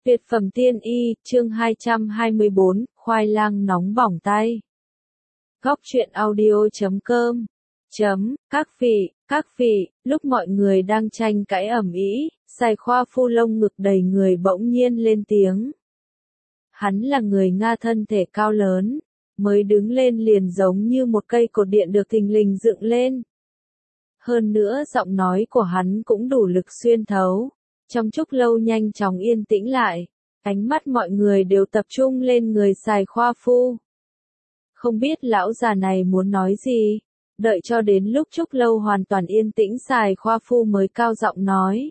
Tuyệt phẩm tiên y, chương 224, khoai lang nóng bỏng tay. Góc truyện audio.com Các vị, lúc mọi người đang tranh cãi ầm ĩ, Sài Khoa Phu lông ngực đầy người bỗng nhiên lên tiếng. Hắn là người Nga thân thể cao lớn, mới đứng lên liền giống như một cây cột điện được thình lình dựng lên. Hơn nữa giọng nói của hắn cũng đủ lực xuyên thấu. Trong chốc lâu nhanh chóng yên tĩnh lại, ánh mắt mọi người đều tập trung lên người Sài Khoa Phu. Không biết lão già này muốn nói gì, đợi cho đến lúc chốc lâu hoàn toàn yên tĩnh Sài Khoa Phu mới cao giọng nói.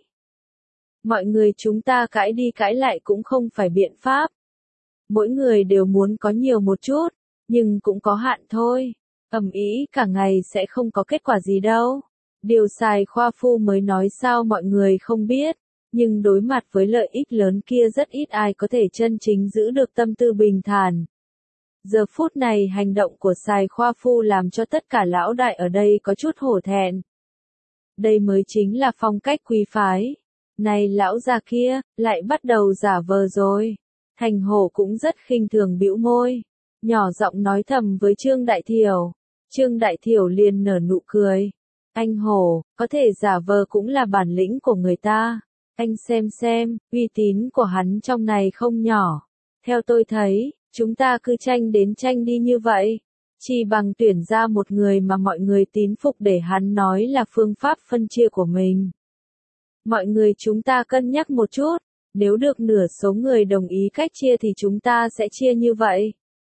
Mọi người chúng ta cãi đi cãi lại cũng không phải biện pháp. Mỗi người đều muốn có nhiều một chút, nhưng cũng có hạn thôi. Ầm ĩ cả ngày sẽ không có kết quả gì đâu. Điều Sài Khoa Phu mới nói sao mọi người không biết. Nhưng đối mặt với lợi ích lớn kia rất ít ai có thể chân chính giữ được tâm tư bình thản. Giờ phút này hành động của Sài Khoa Phu làm cho tất cả lão đại ở đây có chút hổ thẹn. Đây mới chính là phong cách quý phái. Này lão già kia, lại bắt đầu giả vờ rồi. Thành Hổ cũng rất khinh thường bĩu môi. Nhỏ giọng nói thầm với Trương Đại Thiểu. Trương Đại Thiểu liền nở nụ cười. Anh Hổ, có thể giả vờ cũng là bản lĩnh của người ta. Anh xem, uy tín của hắn trong này không nhỏ. Theo tôi thấy, chúng ta cứ tranh đến tranh đi như vậy. Chỉ bằng tuyển ra một người mà mọi người tín phục để hắn nói là phương pháp phân chia của mình. Mọi người chúng ta cân nhắc một chút, nếu được nửa số người đồng ý cách chia thì chúng ta sẽ chia như vậy.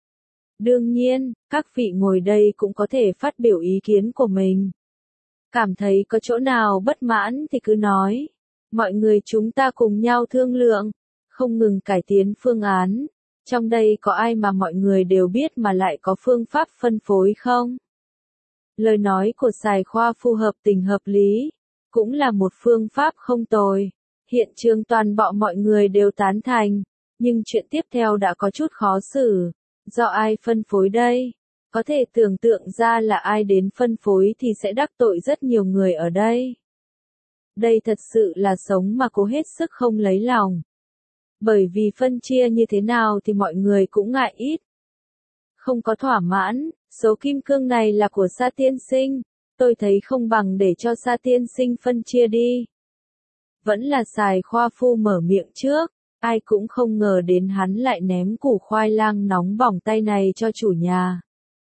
Đương nhiên, các vị ngồi đây cũng có thể phát biểu ý kiến của mình. Cảm thấy có chỗ nào bất mãn thì cứ nói. Mọi người chúng ta cùng nhau thương lượng, không ngừng cải tiến phương án. Trong đây có ai mà mọi người đều biết mà lại có phương pháp phân phối không? Lời nói của Sài Khoa Phu hợp tình hợp lý, cũng là một phương pháp không tồi. Hiện trường toàn bộ mọi người đều tán thành, nhưng chuyện tiếp theo đã có chút khó xử. Do ai phân phối đây? Có thể tưởng tượng ra là ai đến phân phối thì sẽ đắc tội rất nhiều người ở đây. Đây thật sự là sống mà cố hết sức không lấy lòng. Bởi vì phân chia như thế nào thì mọi người cũng ngại ít. Không có thỏa mãn, số kim cương này là của Sa Tiên Sinh. Tôi thấy không bằng để cho Sa Tiên Sinh phân chia đi. Vẫn là Sài Khoa Phu mở miệng trước. Ai cũng không ngờ đến hắn lại ném củ khoai lang nóng bỏng tay này cho chủ nhà.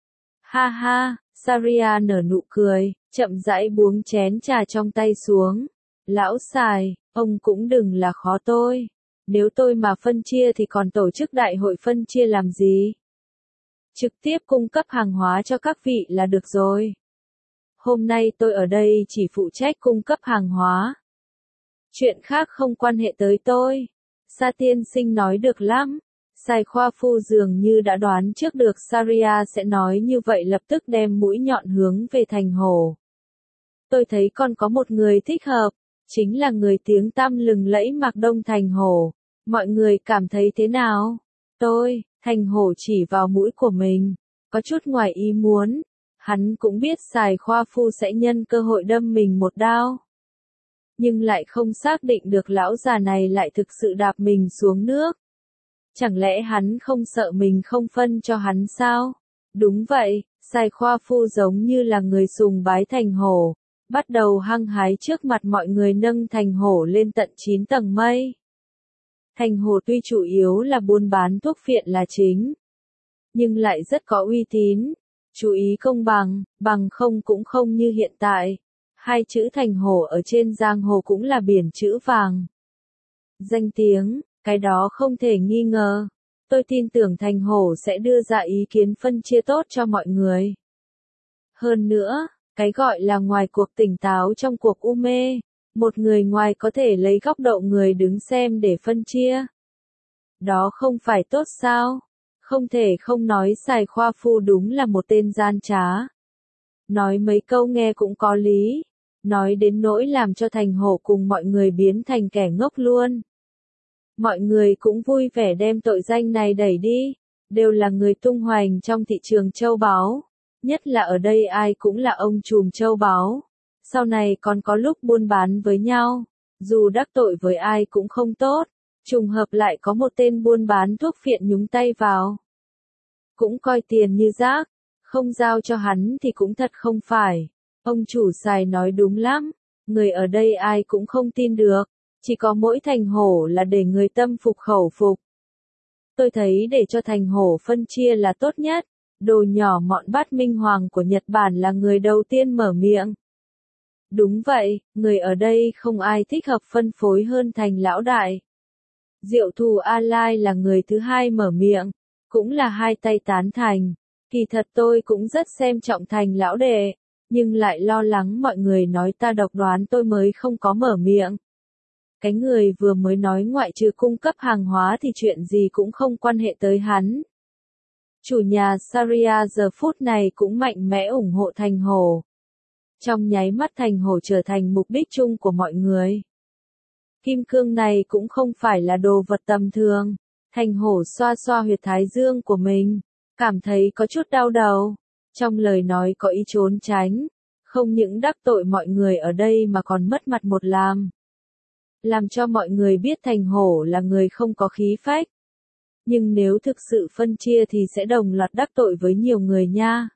Ha ha, Saria nở nụ cười, chậm rãi buông chén trà trong tay xuống. Lão Sài, ông cũng đừng là khó tôi. Nếu tôi mà phân chia thì còn tổ chức đại hội phân chia làm gì? Trực tiếp cung cấp hàng hóa cho các vị là được rồi. Hôm nay tôi ở đây chỉ phụ trách cung cấp hàng hóa. Chuyện khác không quan hệ tới tôi. Sa Tiên Sinh nói được lắm. Sài Khoa Phu dường như đã đoán trước được Saria sẽ nói như vậy lập tức đem mũi nhọn hướng về Thành Hổ. Tôi thấy còn có một người thích hợp, chính là người tiếng tăm lừng lẫy Mạc Đông Thành Hổ. Mọi người cảm thấy thế nào? Thành Hổ chỉ vào mũi của mình, có chút ngoài ý muốn. Hắn cũng biết Sài Khoa Phu sẽ nhân cơ hội đâm mình một đao. Nhưng lại không xác định được lão già này lại thực sự đạp mình xuống nước. Chẳng lẽ hắn không sợ mình không phân cho hắn sao? Đúng vậy, Sài Khoa Phu giống như là người sùng bái Thành Hổ, bắt đầu hăng hái trước mặt mọi người nâng Thành Hổ lên tận 9 tầng mây. Thành Hổ tuy chủ yếu là buôn bán thuốc phiện là chính, nhưng lại rất có uy tín, chú ý công bằng không cũng không như hiện tại. Hai chữ Thành Hổ ở trên giang hồ cũng là biển chữ vàng. Danh tiếng, cái đó không thể nghi ngờ. Tôi tin tưởng Thành Hổ sẽ đưa ra ý kiến phân chia tốt cho mọi người. Hơn nữa, cái gọi là ngoài cuộc tỉnh táo trong cuộc u mê, một người ngoài có thể lấy góc độ người đứng xem để phân chia. Đó không phải tốt sao? Không thể không nói Sài Khoa Phu đúng là một tên gian trá. Nói mấy câu nghe cũng có lý. Nói đến nỗi làm cho Thành Hổ cùng mọi người biến thành kẻ ngốc luôn. Mọi người cũng vui vẻ đem tội danh này đẩy đi. Đều là người tung hoành trong thị trường châu báu. Nhất là ở đây ai cũng là ông trùm châu báu. Sau này còn có lúc buôn bán với nhau. Dù đắc tội với ai cũng không tốt. Trùng hợp lại có một tên buôn bán thuốc phiện nhúng tay vào. Cũng coi tiền như rác, không giao cho hắn thì cũng thật không phải. Ông chủ Sài nói đúng lắm, người ở đây ai cũng không tin được, chỉ có mỗi Thành Hổ là để người tâm phục khẩu phục. Tôi thấy để cho Thành Hổ phân chia là tốt nhất, đồ nhỏ mọn bát minh hoàng của Nhật Bản là người đầu tiên mở miệng. Đúng vậy, người ở đây không ai thích hợp phân phối hơn Thành lão đại. Diệu Thù A Lai là người thứ hai mở miệng, cũng là hai tay tán thành. Kỳ thật tôi cũng rất xem trọng Thành lão đệ, nhưng lại lo lắng mọi người nói ta độc đoán tôi mới không có mở miệng. Cái người vừa mới nói ngoại trừ cung cấp hàng hóa thì chuyện gì cũng không quan hệ tới hắn. Chủ nhà Saria giờ phút này cũng mạnh mẽ ủng hộ Thành Hổ. Trong nháy mắt Thành Hổ trở thành mục đích chung của mọi người. Kim cương này cũng không phải là đồ vật tầm thường. Thành Hổ xoa xoa huyệt thái dương của mình, cảm thấy có chút đau đầu. Trong lời nói có ý trốn tránh, không những đắc tội mọi người ở đây mà còn mất mặt một làm cho mọi người biết Thành Hổ là người không có khí phách. Nhưng nếu thực sự phân chia thì sẽ đồng loạt đắc tội với nhiều người nha.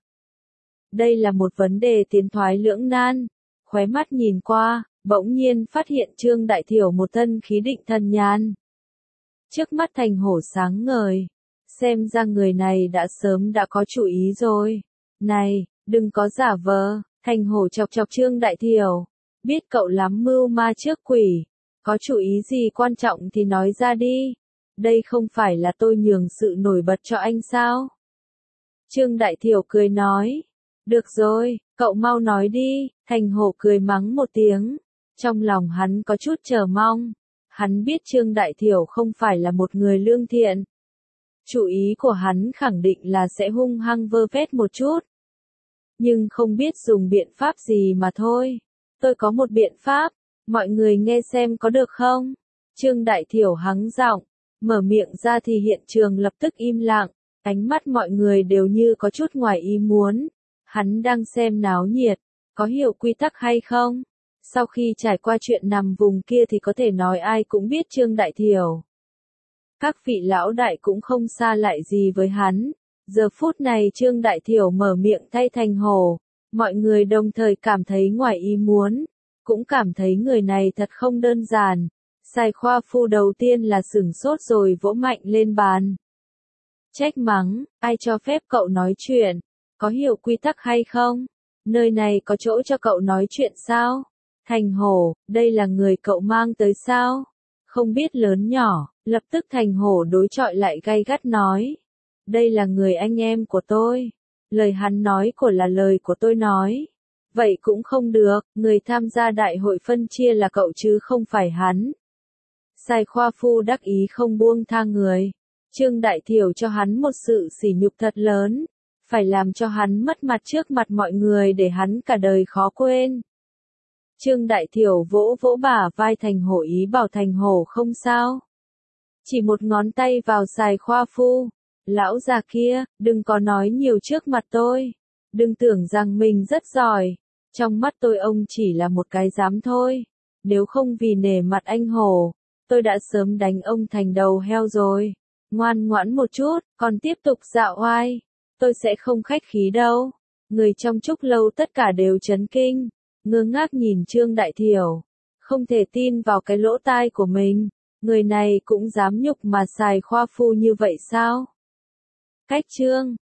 Đây là một vấn đề tiến thoái lưỡng nan. Khóe mắt nhìn qua, bỗng nhiên phát hiện Trương Đại Thiểu một thân khí định thần nhàn. Trước mắt Thành Hổ sáng ngời. Xem ra người này đã sớm đã có chủ ý rồi. Này, đừng có giả vờ. Thành Hổ chọc chọc Trương Đại Thiểu. Biết cậu lắm mưu ma trước quỷ. Có chủ ý gì quan trọng thì nói ra đi. Đây không phải là tôi nhường sự nổi bật cho anh sao? Trương Đại Thiểu cười nói. Được rồi, cậu mau nói đi. Thành Hổ cười mắng một tiếng. Trong lòng hắn có chút chờ mong. Hắn biết Trương Đại Thiểu không phải là một người lương thiện. Chủ ý của hắn khẳng định là sẽ hung hăng vơ vét một chút. Nhưng không biết dùng biện pháp gì mà thôi. Tôi có một biện pháp. Mọi người nghe xem có được không? Trương Đại Thiểu hắng giọng, mở miệng ra thì hiện trường lập tức im lặng, ánh mắt mọi người đều như có chút ngoài ý muốn. Hắn đang xem náo nhiệt, có hiểu quy tắc hay không? Sau khi trải qua chuyện nằm vùng kia thì có thể nói ai cũng biết Trương Đại Thiểu. Các vị lão đại cũng không xa lại gì với hắn. Giờ phút này Trương Đại Thiểu mở miệng thay Thành Hổ, mọi người đồng thời cảm thấy ngoài ý muốn. Cũng cảm thấy người này thật không đơn giản. Sài Khoa Phu đầu tiên là sửng sốt rồi vỗ mạnh lên bàn. Trách mắng, ai cho phép cậu nói chuyện? Có hiểu quy tắc hay không? Nơi này có chỗ cho cậu nói chuyện sao? Thành Hổ, đây là người cậu mang tới sao? Không biết lớn nhỏ, lập tức Thành Hổ đối chọi lại gay gắt nói. Đây là người anh em của tôi. Lời hắn nói của là lời của tôi nói. Vậy cũng không được, người tham gia đại hội phân chia là cậu chứ không phải hắn. Sài Khoa Phu đắc ý không buông tha người. Trương Đại Thiểu cho hắn một sự sỉ nhục thật lớn. Phải làm cho hắn mất mặt trước mặt mọi người để hắn cả đời khó quên. Trương Đại Thiểu vỗ vỗ bả vai Thành Hổ ý bảo Thành Hổ không sao. Chỉ một ngón tay vào Sài Khoa Phu. Lão già kia, đừng có nói nhiều trước mặt tôi. Đừng tưởng rằng mình rất giỏi. Trong mắt tôi ông chỉ là một cái giám thôi. Nếu không vì nể mặt anh Hổ, tôi đã sớm đánh ông thành đầu heo rồi. Ngoan ngoãn một chút, còn tiếp tục dạo oai. Tôi sẽ không khách khí đâu. Người trong Trúc Lâu tất cả đều chấn kinh. Ngơ ngác nhìn Trương Đại Thiểu. Không thể tin vào cái lỗ tai của mình. Người này cũng dám nhục mà Sài Khoa Phu như vậy sao? Cách Trương